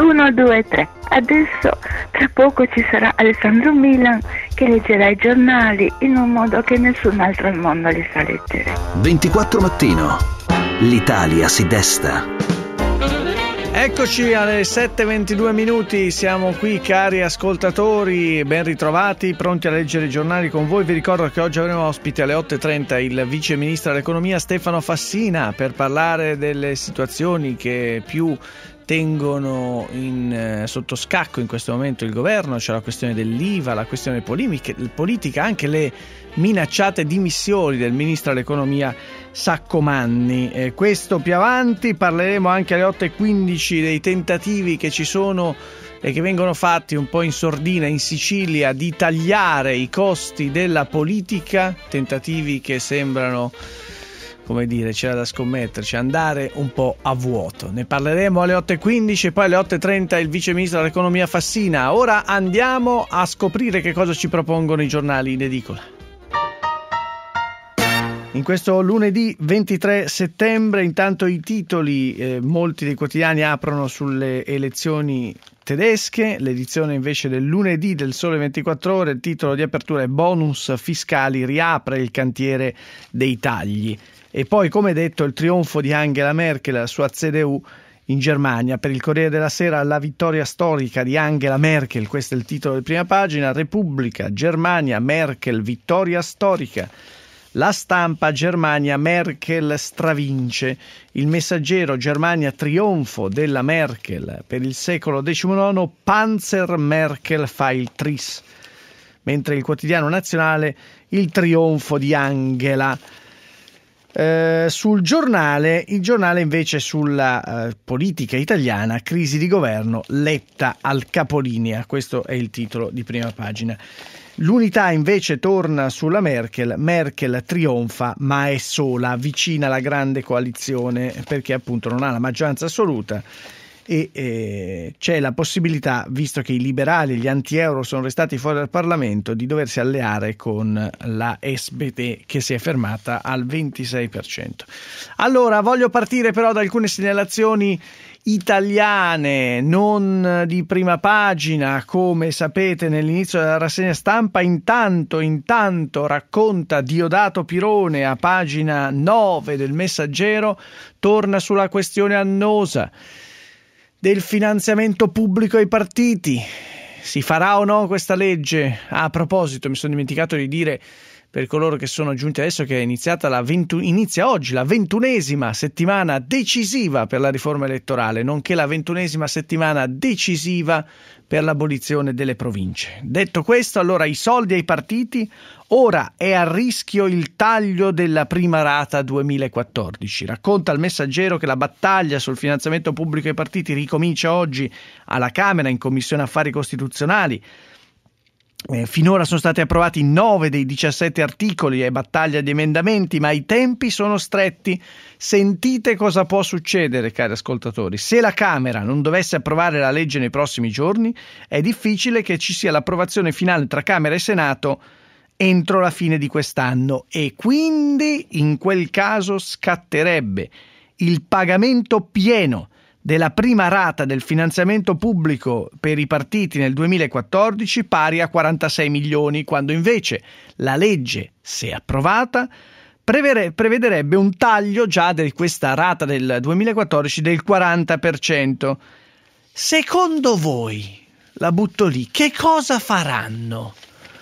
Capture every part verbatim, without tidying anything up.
uno, due, tre. Adesso tra poco ci sarà Alessandro Milan che leggerà i giornali in un modo che nessun altro al mondo li sa leggere. ventiquattro Mattino. L'Italia si desta. Eccoci alle sette e ventidue minuti, siamo qui cari ascoltatori, ben ritrovati, pronti a leggere i giornali con voi. Vi ricordo che oggi avremo ospite alle otto e trenta il vice ministro dell'economia Stefano Fassina per parlare delle situazioni che più tengono in, eh, sotto scacco in questo momento il governo. C'è la questione dell'I V A, la questione polemiche, politica, anche le minacciate dimissioni del ministro dell'economia Saccomanni. Eh, questo più avanti. Parleremo anche alle otto e quindici dei tentativi che ci sono e che vengono fatti un po' in sordina in Sicilia di tagliare i costi della politica, tentativi che sembrano, come dire, c'era da scommetterci, andare un po' a vuoto. Ne parleremo alle otto e quindici e poi alle otto e trenta il vice ministro dell'economia Fassina. Ora andiamo a scoprire che cosa ci propongono i giornali in edicola. In questo lunedì ventitré settembre, intanto i titoli, eh, molti dei quotidiani aprono sulle elezioni tedesche, l'edizione invece del lunedì del Sole ventiquattro Ore, il titolo di apertura è bonus fiscali, riapre il cantiere dei tagli. E poi, come detto, il trionfo di Angela Merkel, la sua C D U in Germania. Per il Corriere della Sera, la vittoria storica di Angela Merkel, questo è il titolo di prima pagina. Repubblica, Germania, Merkel, vittoria storica. La Stampa, Germania, Merkel stravince. Il Messaggero, Germania, trionfo della Merkel. Per il secolo diciannove, Panzer Merkel fa il tris. Mentre il Quotidiano Nazionale, il trionfo di Angela. Eh, sul giornale, il giornale invece sulla eh, politica italiana, crisi di governo, Letta al capolinea. Questo è il titolo di prima pagina. L'Unità invece torna sulla Merkel, Merkel trionfa ma è sola, vicina alla grande coalizione perché appunto non ha la maggioranza assoluta e eh, c'è la possibilità, visto che i liberali e gli anti-euro sono restati fuori dal Parlamento, di doversi alleare con la S B T che si è fermata al ventisei per cento. Allora, voglio partire però da alcune segnalazioni italiane, non di prima pagina, come sapete nell'inizio della rassegna stampa. Intanto, intanto racconta Diodato Pirone a pagina nove del Messaggero, torna sulla questione annosa del finanziamento pubblico ai partiti. Si farà o no questa legge? Ah, a proposito, mi sono dimenticato di dire, per coloro che sono giunti adesso, che è iniziata la ventu- inizia oggi la ventunesima settimana decisiva per la riforma elettorale, nonché la ventunesima settimana decisiva per l'abolizione delle province. Detto questo, allora i soldi ai partiti, ora è a rischio il taglio della prima rata duemilaquattordici. Racconta il Messaggero che la battaglia sul finanziamento pubblico ai partiti ricomincia oggi alla Camera in Commissione Affari Costituzionali. Eh, finora sono stati approvati nove dei diciassette articoli e battaglia di emendamenti, ma i tempi sono stretti. Sentite cosa può succedere, cari ascoltatori. Se la Camera non dovesse approvare la legge nei prossimi giorni, è difficile che ci sia l'approvazione finale tra Camera e Senato entro la fine di quest'anno e quindi in quel caso scatterebbe il pagamento pieno della prima rata del finanziamento pubblico per i partiti nel duemilaquattordici, pari a quarantasei milioni, quando invece la legge, se approvata, prevederebbe un taglio già di questa rata del duemilaquattordici del quaranta per cento. Secondo voi, la butto lì, che cosa faranno?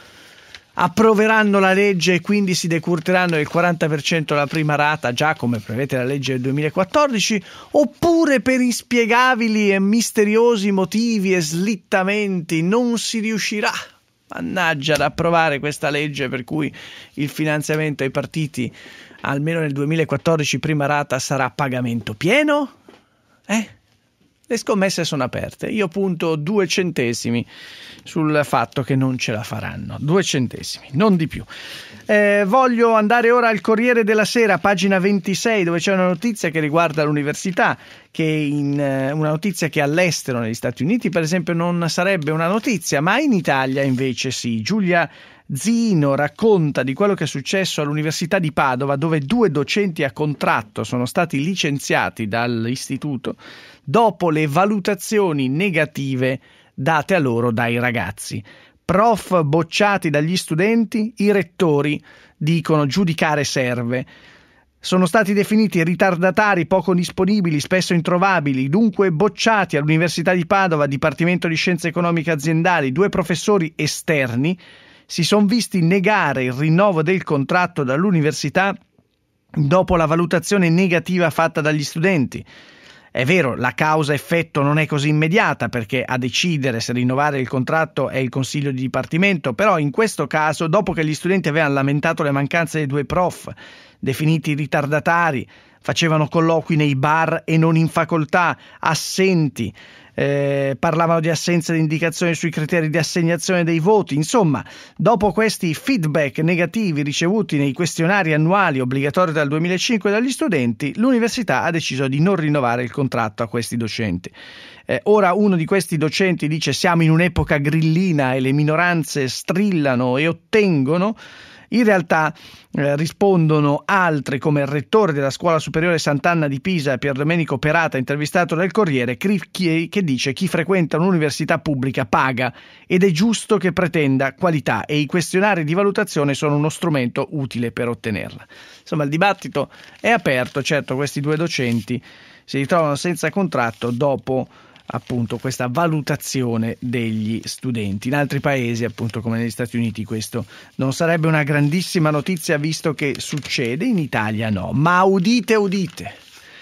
Approveranno la legge e quindi si decurteranno il quaranta per cento la prima rata, già come prevede la legge del duemilaquattordici, oppure per inspiegabili e misteriosi motivi e slittamenti non si riuscirà, mannaggia, ad approvare questa legge per cui il finanziamento ai partiti almeno nel duemilaquattordici prima rata sarà pagamento pieno? Eh? Le scommesse sono aperte. Io punto due centesimi sul fatto che non ce la faranno. Due centesimi, non di più. Eh, voglio andare ora al Corriere della Sera, pagina ventisei, dove c'è una notizia che riguarda l'università, che in eh, una notizia che all'estero, negli Stati Uniti, per esempio, non sarebbe una notizia, ma in Italia invece sì. Giulia Zino racconta di quello che è successo all'Università di Padova, dove due docenti a contratto sono stati licenziati dall'istituto dopo le valutazioni negative date a loro dai ragazzi. Prof bocciati dagli studenti, i rettori dicono giudicare serve. Sono stati definiti ritardatari, poco disponibili, spesso introvabili, dunque bocciati all'Università di Padova, Dipartimento di Scienze Economiche Aziendali, due professori esterni si sono visti negare il rinnovo del contratto dall'università dopo la valutazione negativa fatta dagli studenti. È vero, la causa-effetto non è così immediata perché a decidere se rinnovare il contratto è il consiglio di dipartimento, però in questo caso, dopo che gli studenti avevano lamentato le mancanze dei due prof, definiti ritardatari, facevano colloqui nei bar e non in facoltà, assenti, eh, parlavano di assenza di indicazioni sui criteri di assegnazione dei voti, insomma, dopo questi feedback negativi ricevuti nei questionari annuali obbligatori dal duemilacinque dagli studenti, l'università ha deciso di non rinnovare il contratto a questi docenti. Eh, ora uno di questi docenti dice: siamo in un'epoca grillina e le minoranze strillano e ottengono. In realtà eh, rispondono altri, come il rettore della Scuola Superiore Sant'Anna di Pisa, Pier Domenico Perata, intervistato dal Corriere, che dice: chi frequenta un'università pubblica paga ed è giusto che pretenda qualità e i questionari di valutazione sono uno strumento utile per ottenerla. Insomma, il dibattito è aperto. Certo, questi due docenti si ritrovano senza contratto dopo appunto questa valutazione degli studenti. In altri paesi, appunto come negli Stati Uniti, questo non sarebbe una grandissima notizia visto che succede, in Italia no. Ma udite udite,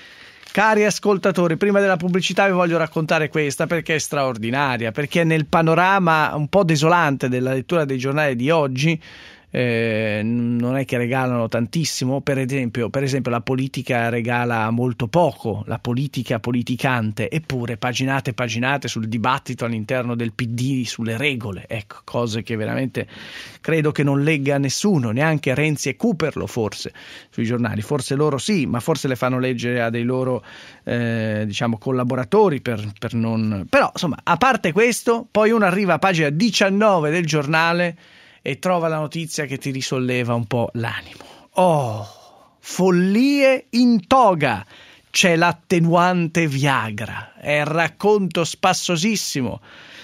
cari ascoltatori, prima della pubblicità vi voglio raccontare questa perché è straordinaria, perché nel panorama un po' desolante della lettura dei giornali di oggi Eh, non è che regalano tantissimo. Per esempio, per esempio la politica regala molto poco, la politica politicante, eppure paginate e paginate sul dibattito all'interno del P D sulle regole, ecco, cose che veramente credo che non legga nessuno, neanche Renzi e Cooperlo forse sui giornali, forse loro sì, ma forse le fanno leggere a dei loro eh, diciamo collaboratori per, per non... Però insomma, a parte questo, poi uno arriva a pagina diciannove del giornale e trova la notizia che ti risolleva un po' l'animo. Oh, follie in toga, c'è l'attenuante Viagra, è il racconto spassosissimo,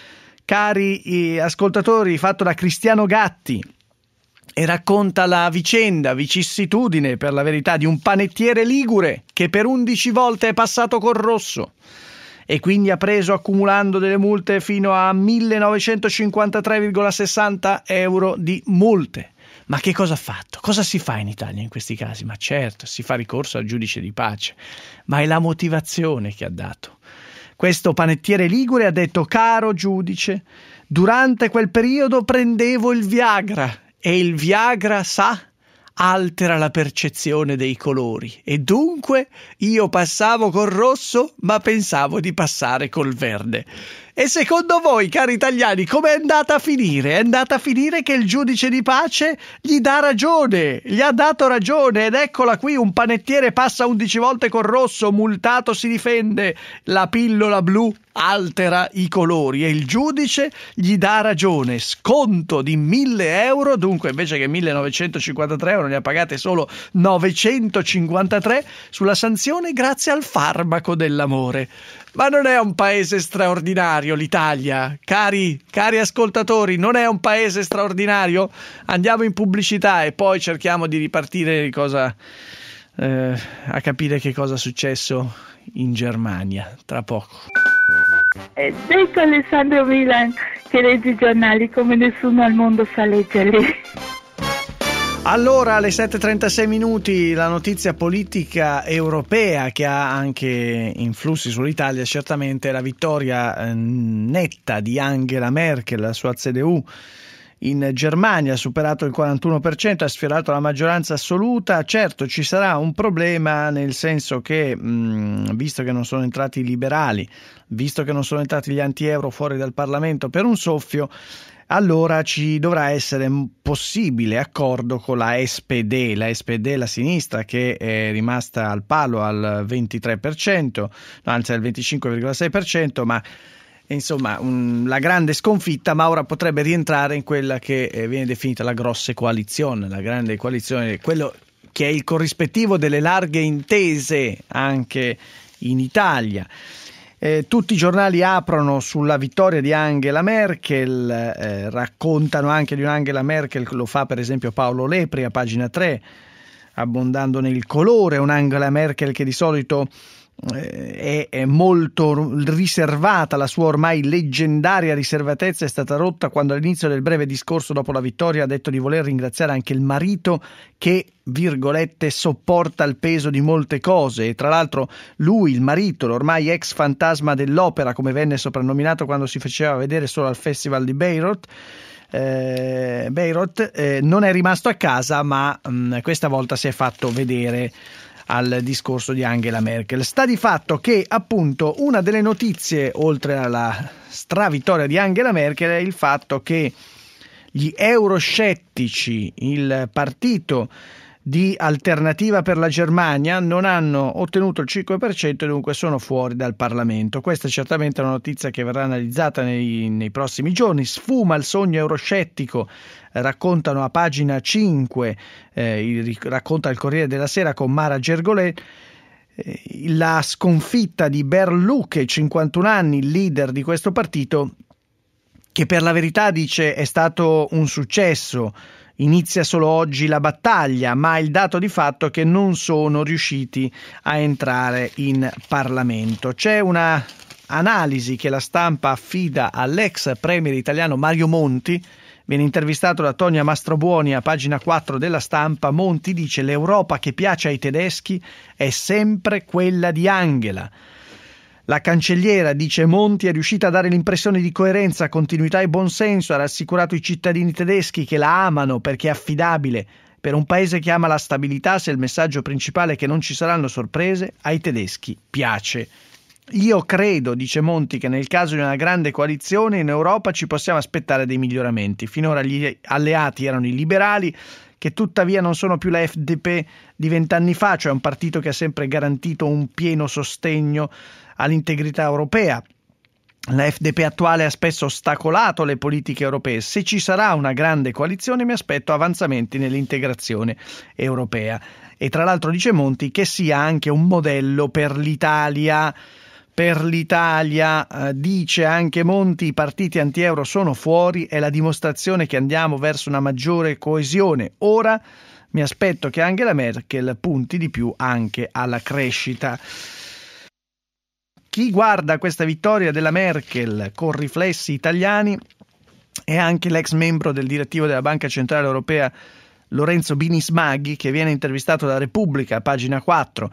cari ascoltatori, fatto da Cristiano Gatti, e racconta la vicenda, vicissitudine per la verità, di un panettiere ligure che per undici volte è passato col rosso e quindi ha preso, accumulando delle multe, fino a millenovecentocinquantatré virgola sessanta euro di multe. Ma che cosa ha fatto? Cosa si fa in Italia in questi casi? Ma certo, si fa ricorso al giudice di pace, ma è la motivazione che ha dato. Questo panettiere ligure ha detto: caro giudice, durante quel periodo prendevo il Viagra e il Viagra, sa, altera la percezione dei colori e dunque io passavo col rosso ma pensavo di passare col verde. E secondo voi, cari italiani, com'è andata a finire? È andata a finire che il giudice di pace gli dà ragione, gli ha dato ragione, ed eccola qui, un panettiere passa undici volte col rosso, multato si difende, la pillola blu altera i colori e il giudice gli dà ragione, sconto di mille euro, dunque invece che millenovecentocinquantatré euro ne ha pagate solo novecentocinquantatré sulla sanzione grazie al farmaco dell'amore. Ma non è un paese straordinario l'Italia? Cari, cari ascoltatori, non è un paese straordinario? Andiamo in pubblicità e poi cerchiamo di ripartire di cosa, eh, a capire che cosa è successo in Germania, tra poco. Ed ecco Alessandro Milan che legge i giornali come nessuno al mondo sa leggerli. Allora, alle sette e trentasei minuti, la notizia politica europea che ha anche influssi sull'Italia, certamente la vittoria eh, netta di Angela Merkel, la sua C D U in Germania, ha superato il quarantuno per cento, ha sfiorato la maggioranza assoluta. Certo, ci sarà un problema, nel senso che, mh, visto che non sono entrati i liberali, visto che non sono entrati gli anti-euro fuori dal Parlamento per un soffio, allora ci dovrà essere un possibile accordo con la S P D, la S P D, la sinistra, che è rimasta al palo al ventitré per cento, no, anzi al venticinque virgola sei per cento, ma insomma un, la grande sconfitta, ma ora potrebbe rientrare in quella che eh, viene definita la grossa coalizione, la grande coalizione, quello che è il corrispettivo delle larghe intese anche in Italia. Eh, tutti i giornali aprono sulla vittoria di Angela Merkel, eh, raccontano anche di un'Angela Merkel, lo fa per esempio Paolo Lepri a pagina tre, abbondando nel colore, un'Angela Merkel che di solito eh, è, è molto riservata, la sua ormai leggendaria riservatezza è stata rotta quando all'inizio del breve discorso dopo la vittoria ha detto di voler ringraziare anche il marito che, virgolette, sopporta il peso di molte cose, e tra l'altro lui, il marito, l'ormai ex fantasma dell'opera, come venne soprannominato quando si faceva vedere solo al Festival di Bayreuth, eh, Bayreuth eh, non è rimasto a casa, ma mh, questa volta si è fatto vedere al discorso di Angela Merkel. Sta di fatto che appunto una delle notizie, oltre alla stravittoria di Angela Merkel, è il fatto che gli euroscettici, il partito di Alternativa per la Germania, non hanno ottenuto il cinque per cento e dunque sono fuori dal Parlamento. Questa è certamente una notizia che verrà analizzata nei, nei prossimi giorni. Sfuma il sogno euroscettico, raccontano a pagina cinque, eh, racconta il Corriere della Sera con Mara Gergolet, eh, la sconfitta di Berlucke, cinquantuno anni, il leader di questo partito, che per la verità dice è stato un successo. Inizia solo oggi la battaglia, ma il dato di fatto è che non sono riusciti a entrare in Parlamento. C'è una analisi che la Stampa affida all'ex premier italiano Mario Monti, viene intervistato da Tonia Mastrobuoni a pagina quattro della Stampa. Monti dice: l'Europa che piace ai tedeschi è sempre quella di Angela. La cancelliera, dice Monti, è riuscita a dare l'impressione di coerenza, continuità e buonsenso, ha rassicurato i cittadini tedeschi che la amano perché è affidabile. Per un paese che ama la stabilità, se il messaggio principale è che non ci saranno sorprese, ai tedeschi piace. Io credo, dice Monti, che nel caso di una grande coalizione in Europa ci possiamo aspettare dei miglioramenti. Finora gli alleati erano i liberali, che tuttavia non sono più la F D P di vent'anni fa, cioè un partito che ha sempre garantito un pieno sostegno all'integrità europea. La F D P attuale ha spesso ostacolato le politiche europee. Se ci sarà una grande coalizione mi aspetto avanzamenti nell'integrazione europea. E tra l'altro dice Monti che sia anche un modello per l'Italia. Per l'Italia, eh, dice anche Monti, i partiti anti-euro sono fuori, è la dimostrazione che andiamo verso una maggiore coesione. Ora mi aspetto che Angela Merkel punti di più anche alla crescita. Chi guarda questa vittoria della Merkel con riflessi italiani è anche l'ex membro del direttivo della Banca Centrale Europea Lorenzo Binismaghi, che viene intervistato da Repubblica, pagina quattro.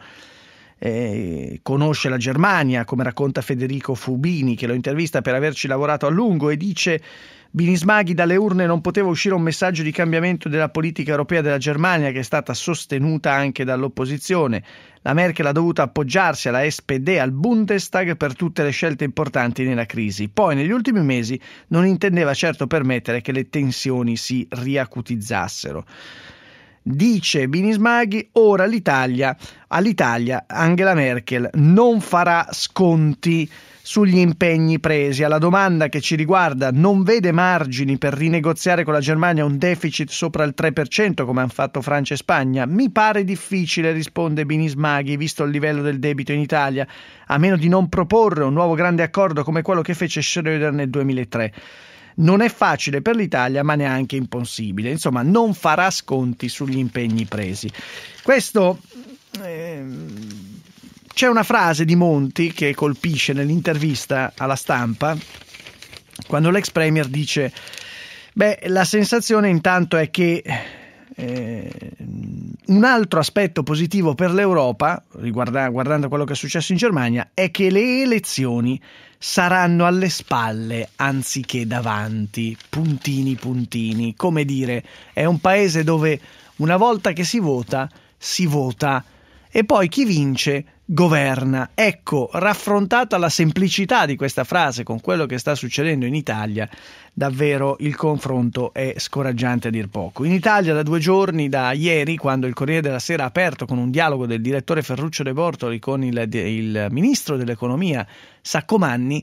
Eh, conosce la Germania, come racconta Federico Fubini, che lo intervista per averci lavorato a lungo, e dice: Binismaghi, dalle urne non poteva uscire un messaggio di cambiamento della politica europea della Germania, che è stata sostenuta anche dall'opposizione. La Merkel ha dovuto appoggiarsi alla S P D al Bundestag per tutte le scelte importanti nella crisi. Poi negli ultimi mesi non intendeva certo permettere che le tensioni si riacutizzassero. Dice Binismaghi, ora l'Italia, all'Italia Angela Merkel non farà sconti sugli impegni presi. Alla domanda che ci riguarda, non vede margini per rinegoziare con la Germania un deficit sopra il tre per cento come hanno fatto Francia e Spagna? Mi pare difficile, risponde Binismaghi, visto il livello del debito in Italia, a meno di non proporre un nuovo grande accordo come quello che fece Schröder nel duemilatré. Non è facile per l'Italia, ma neanche impossibile. Insomma, non farà sconti sugli impegni presi. Questo eh, c'è una frase di Monti che colpisce nell'intervista alla Stampa, quando l'ex premier dice: beh, la sensazione intanto è che eh, un altro aspetto positivo per l'Europa, riguarda, guardando quello che è successo in Germania, è che le elezioni saranno alle spalle anziché davanti, puntini puntini, come dire, è un paese dove una volta che si vota, si vota e poi chi vince governa. Ecco, raffrontata la semplicità di questa frase con quello che sta succedendo in Italia, davvero il confronto è scoraggiante a dir poco. In Italia da due giorni, da ieri, quando il Corriere della Sera ha aperto con un dialogo del direttore Ferruccio De Bortoli con il, il ministro dell'economia Saccomanni,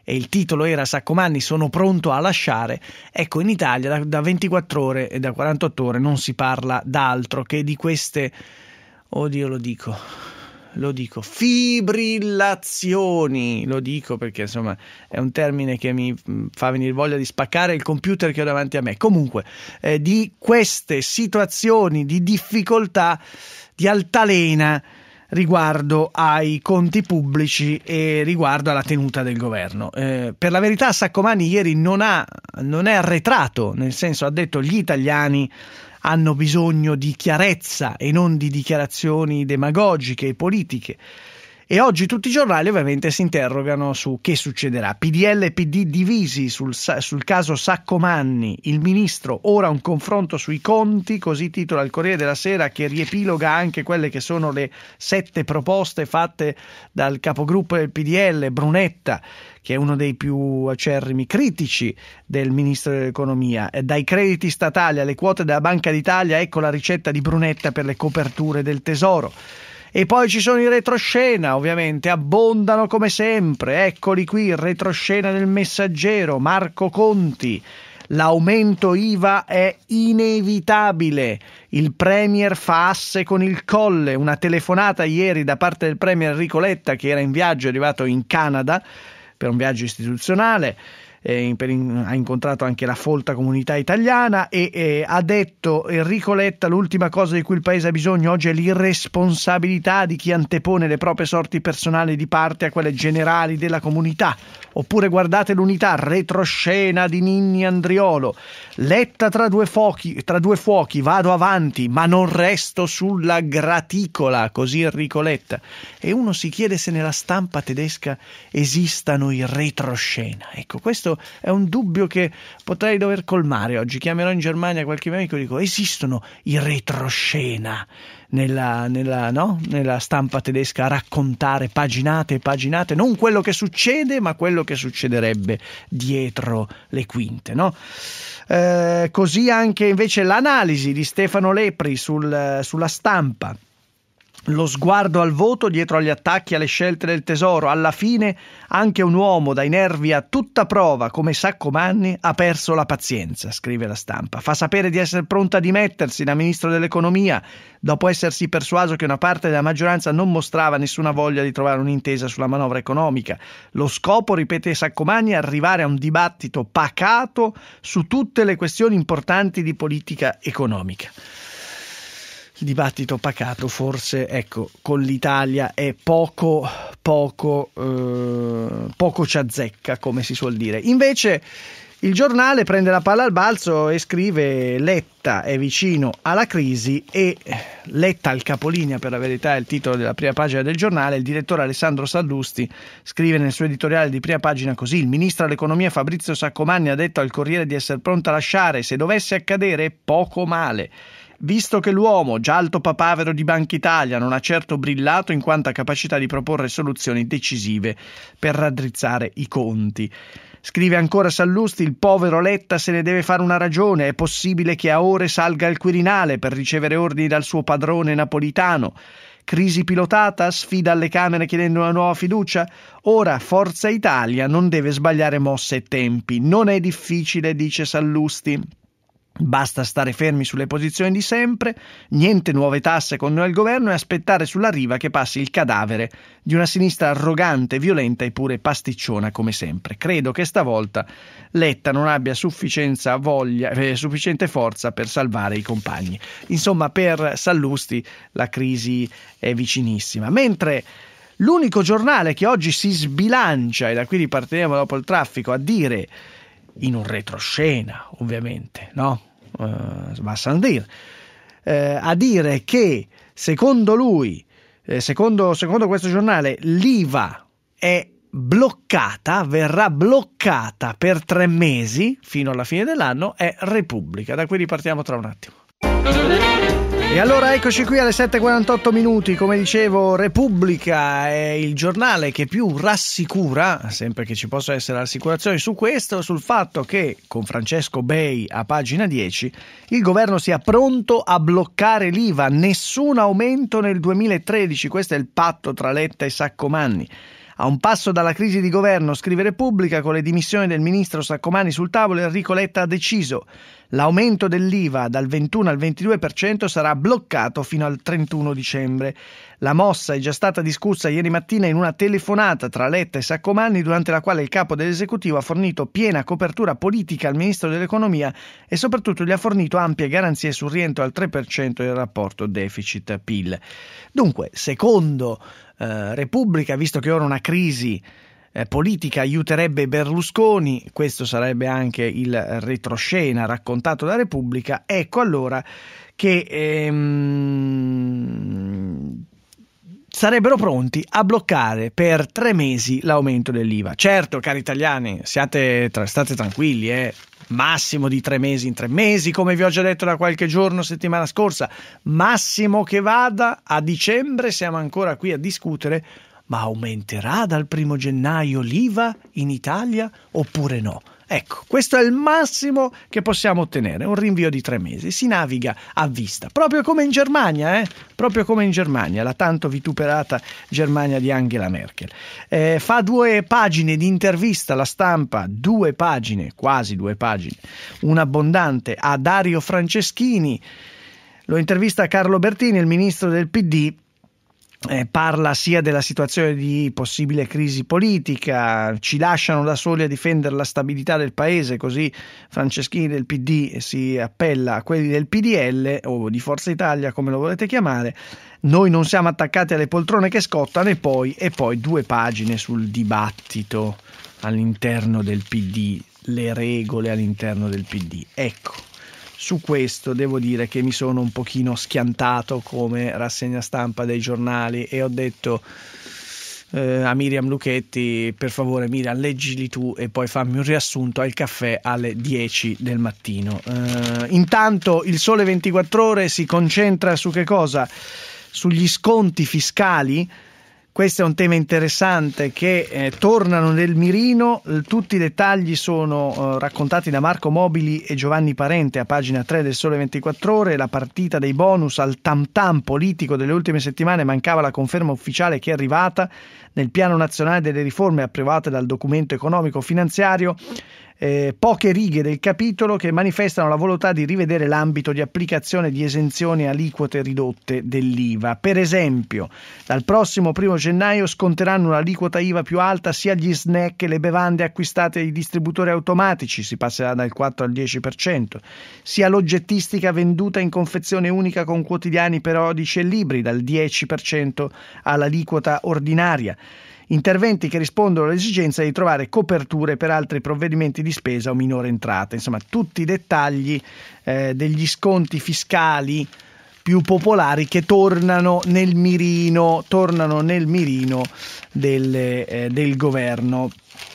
e il titolo era Saccomanni sono pronto a lasciare. Ecco, in Italia da, da ventiquattro ore e da quarantotto ore non si parla d'altro che di queste, oddio lo dico, lo dico, fibrillazioni, lo dico perché insomma è un termine che mi fa venire voglia di spaccare il computer che ho davanti a me. Comunque, eh, di queste situazioni di difficoltà, di altalena riguardo ai conti pubblici e riguardo alla tenuta del governo. Eh, per la verità Saccomanni ieri non, ha, non è arretrato, nel senso ha detto gli italiani hanno bisogno di chiarezza e non di dichiarazioni demagogiche e politiche. E oggi tutti i giornali ovviamente si interrogano su che succederà. P D L e P D divisi sul, sul caso Saccomanni, il ministro ora un confronto sui conti, così titola il Corriere della Sera, che riepiloga anche quelle che sono le sette proposte fatte dal capogruppo del P D L, Brunetta, che è uno dei più acerrimi critici del ministro dell'economia. Dai crediti statali alle quote della Banca d'Italia, ecco la ricetta di Brunetta per le coperture del tesoro. E poi ci sono i retroscena, ovviamente, abbondano come sempre. Eccoli qui, il retroscena del Messaggero, Marco Conti. L'aumento I V A è inevitabile. Il Premier fa asse con il Colle. Una telefonata ieri da parte del Premier Enrico Letta, che era in viaggio, è arrivato in Canada per un viaggio istituzionale. Eh, per in, ha incontrato anche la folta comunità italiana e eh, ha detto Enrico Letta: l'ultima cosa di cui il paese ha bisogno oggi è l'irresponsabilità di chi antepone le proprie sorti personali di parte a quelle generali della comunità. Oppure guardate l'unità, retroscena di Ninni Andriolo. Letta tra due fuochi, tra due fuochi, vado avanti ma non resto sulla graticola, così Enrico Letta. E uno si chiede se nella stampa tedesca esistano i retroscena. Ecco, questo è un dubbio che potrei dover colmare oggi. Chiamerò in Germania qualche mio amico e dico: esistono i retroscena nella, nella, no? nella stampa tedesca a raccontare paginate e paginate non quello che succede ma quello che succederebbe dietro le quinte, no? Eh, così anche invece l'analisi di Stefano Lepri sul, sulla Stampa. Lo sguardo al voto dietro agli attacchi alle scelte del tesoro. Alla fine anche un uomo dai nervi a tutta prova come Saccomanni ha perso la pazienza, scrive la Stampa. Fa sapere di essere pronta a dimettersi da ministro dell'economia dopo essersi persuaso che una parte della maggioranza non mostrava nessuna voglia di trovare un'intesa sulla manovra economica. Lo scopo, ripete Saccomanni, è arrivare a un dibattito pacato su tutte le questioni importanti di politica economica. Il dibattito pacato forse, ecco, con l'Italia è poco, poco, eh, poco ci azzecca, come si suol dire. Invece il giornale prende la palla al balzo e scrive: Letta è vicino alla crisi e Letta al capolinea, per la verità è il titolo della prima pagina del giornale. Il direttore Alessandro Sallusti scrive nel suo editoriale di prima pagina così: il ministro dell'economia Fabrizio Saccomanni ha detto al Corriere di essere pronto a lasciare, se dovesse accadere poco male. Visto che l'uomo, già alto papavero di Banca Italia, non ha certo brillato in quanto a capacità di proporre soluzioni decisive per raddrizzare i conti. Scrive ancora Sallusti: il povero Letta se ne deve fare una ragione, è possibile che a ore salga al Quirinale per ricevere ordini dal suo padrone napolitano. Crisi pilotata, sfida alle Camere chiedendo una nuova fiducia. Ora Forza Italia non deve sbagliare mosse e tempi. Non è difficile, dice Sallusti. Basta stare fermi sulle posizioni di sempre, niente nuove tasse con noi al governo e aspettare sulla riva che passi il cadavere di una sinistra arrogante, violenta e pure pasticciona come sempre. Credo che stavolta Letta non abbia sufficienza voglia, eh, sufficiente forza per salvare i compagni. Insomma, per Sallusti la crisi è vicinissima. Mentre l'unico giornale che oggi si sbilancia, e da qui ripartiremo dopo il traffico, a dire, in un retroscena ovviamente, no? Uh, va a San dire, uh, a dire che secondo lui, eh, secondo, secondo questo giornale, l'I V A è bloccata, verrà bloccata per tre mesi fino alla fine dell'anno, è Repubblica. Da qui ripartiamo tra un attimo. E allora eccoci qui alle sette e quarantotto minuti, come dicevo Repubblica è il giornale che più rassicura, sempre che ci possano essere rassicurazioni su questo, sul fatto che con Francesco Bei a pagina dieci il governo sia pronto a bloccare l'I V A, nessun aumento nel duemilatredici, questo è il patto tra Letta e Saccomanni. A un passo dalla crisi di governo, scrive Repubblica, con le dimissioni del ministro Saccomanni sul tavolo, Enrico Letta ha deciso: l'aumento dell'I V A dal ventuno al ventidue per cento sarà bloccato fino al trentuno dicembre. La mossa è già stata discussa ieri mattina in una telefonata tra Letta e Saccomanni, durante la quale il capo dell'esecutivo ha fornito piena copertura politica al ministro dell'economia e soprattutto gli ha fornito ampie garanzie sul rientro al tre per cento del rapporto deficit-P I L. Dunque, secondo eh, Repubblica, visto che ora una crisi eh, politica aiuterebbe Berlusconi, questo sarebbe anche il retroscena raccontato da Repubblica, ecco allora che ehm, sarebbero pronti a bloccare per tre mesi l'aumento dell'I V A. Certo, cari italiani, siate, state tranquilli, eh. Massimo di tre mesi in tre mesi, come vi ho già detto da qualche giorno settimana scorsa, massimo che vada a dicembre, siamo ancora qui a discutere, ma aumenterà dal primo gennaio l'I V A in Italia oppure no? Ecco, questo è il massimo che possiamo ottenere, un rinvio di tre mesi, si naviga a vista, proprio come in Germania, eh? proprio come in Germania, la tanto vituperata Germania di Angela Merkel. Eh, fa due pagine di intervista alla Stampa, due pagine, quasi due pagine, un abbondante a Dario Franceschini, lo intervista Carlo Bertini, il ministro del P D. Eh, parla sia della situazione di possibile crisi politica, ci lasciano da soli a difendere la stabilità del paese, così Franceschini del P D si appella a quelli del P D L o di Forza Italia, come lo volete chiamare. Noi non siamo attaccati alle poltrone che scottano, e poi, e poi due pagine sul dibattito all'interno del P D, le regole all'interno del P D. Ecco, su questo devo dire che mi sono un pochino schiantato come rassegna stampa dei giornali e ho detto eh, a Miriam Lucchetti: per favore Miriam, leggili tu e poi fammi un riassunto al caffè alle dieci del mattino. Eh, intanto il Sole ventiquattro Ore si concentra su che cosa? Sugli sconti fiscali. Questo è un tema interessante che eh, tornano nel mirino, tutti i dettagli sono eh, raccontati da Marco Mobili e Giovanni Parente a pagina tre del Sole ventiquattro Ore. La partita dei bonus al tam tam politico delle ultime settimane, mancava la conferma ufficiale che è arrivata nel piano nazionale delle riforme approvate dal documento economico finanziario. Eh, poche righe del capitolo che manifestano la volontà di rivedere l'ambito di applicazione di esenzioni e aliquote ridotte dell'I V A. Per esempio, dal prossimo primo gennaio sconteranno un'aliquota I V A più alta sia gli snack che le bevande acquistate ai distributori automatici, si passerà dal quattro al dieci per cento, sia l'oggettistica venduta in confezione unica con quotidiani, periodici e libri, dal dieci per cento all'aliquota ordinaria. Interventi che rispondono all'esigenza di trovare coperture per altri provvedimenti di spesa o minore entrata. Insomma, tutti i dettagli eh, degli sconti fiscali più popolari che tornano nel mirino, tornano nel mirino del, eh, del governo.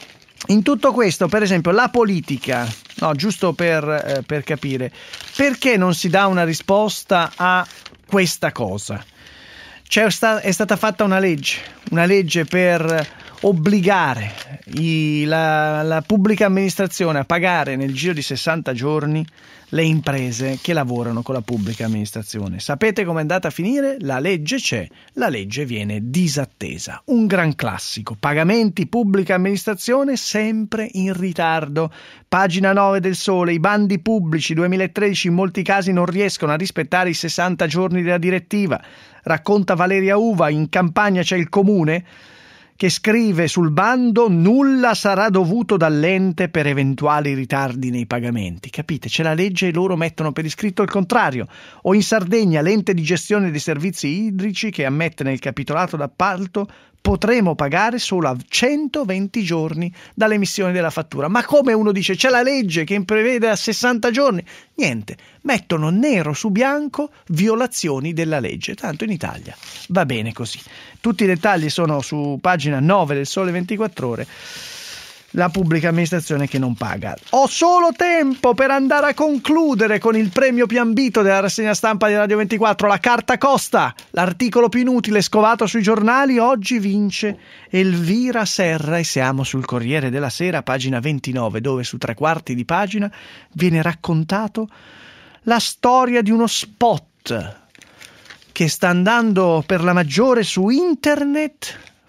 In tutto questo, per esempio, la politica, no, giusto per, eh, per capire, perché non si dà una risposta a questa cosa? C'è sta, è stata fatta una legge, una legge per obbligare i, la, la pubblica amministrazione a pagare nel giro di sessanta giorni le imprese che lavorano con la pubblica amministrazione. Sapete com'è andata a finire? La legge c'è, la legge viene disattesa. Un gran classico. Pagamenti pubblica amministrazione sempre in ritardo. Pagina nove del Sole. I bandi pubblici duemilatredici in molti casi non riescono a rispettare i sessanta giorni della direttiva. Racconta Valeria Uva, in Campania c'è il comune che scrive sul bando: nulla sarà dovuto dall'ente per eventuali ritardi nei pagamenti. Capite? C'è la legge e loro mettono per iscritto il contrario. O in Sardegna l'ente di gestione dei servizi idrici che ammette nel capitolato d'appalto: potremo pagare solo a centoventi giorni dall'emissione della fattura. Ma come, uno dice, c'è la legge che prevede a sessanta giorni? Niente, mettono nero su bianco violazioni della legge, tanto in Italia va bene così. Tutti i dettagli sono su pagina nove del Sole ventiquattro Ore. La pubblica amministrazione che non paga. Ho solo tempo per andare a concludere con il premio più ambito della rassegna stampa di Radio ventiquattro, la carta costa, l'articolo più inutile scovato sui giornali. Oggi vince Elvira Serra e siamo sul Corriere della Sera, pagina ventinove, dove su tre quarti di pagina viene raccontato la storia di uno spot che sta andando per la maggiore su internet,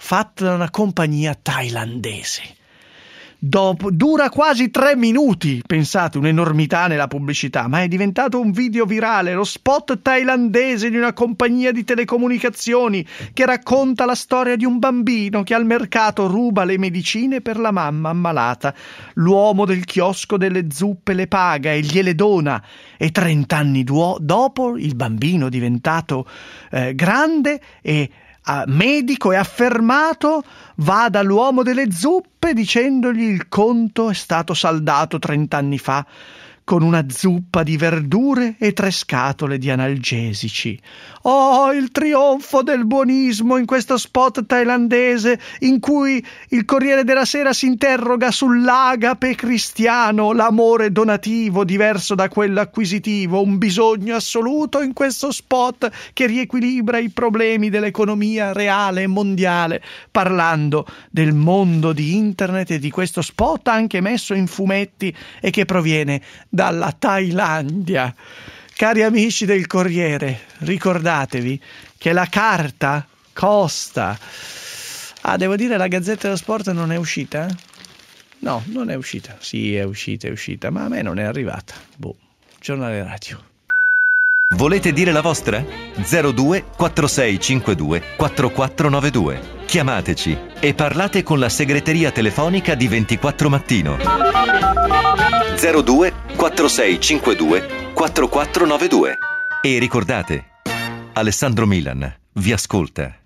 fatta da una compagnia thailandese. Dopo, dura quasi tre minuti, pensate, un'enormità nella pubblicità, ma è diventato un video virale, lo spot thailandese di una compagnia di telecomunicazioni che racconta la storia di un bambino che al mercato ruba le medicine per la mamma ammalata. L'uomo del chiosco delle zuppe le paga e gliele dona, e trent'anni duo- dopo il bambino diventato eh, grande e Uh, medico e affermato va dall'uomo delle zuppe dicendogli: il conto è stato saldato trent'anni fa con una zuppa di verdure e tre scatole di analgesici. Oh, il trionfo del buonismo in questo spot thailandese in cui il Corriere della Sera si interroga sull'agape cristiano, l'amore donativo diverso da quello acquisitivo, un bisogno assoluto in questo spot che riequilibra i problemi dell'economia reale e mondiale, parlando del mondo di internet e di questo spot anche messo in fumetti e che proviene dalla Thailandia. Cari amici del Corriere, ricordatevi che la carta costa. Ah, devo dire, la Gazzetta dello Sport non è uscita? No, non è uscita. Sì, è uscita, è uscita, ma a me non è arrivata. Boh, giornale radio. Volete dire la vostra? zero due quattro sei cinque due quattro quattro nove due. Chiamateci e parlate con la segreteria telefonica di ventiquattro Mattino. zero due quattro sei cinque due quattro quattro nove due. E ricordate, Alessandro Milan vi ascolta.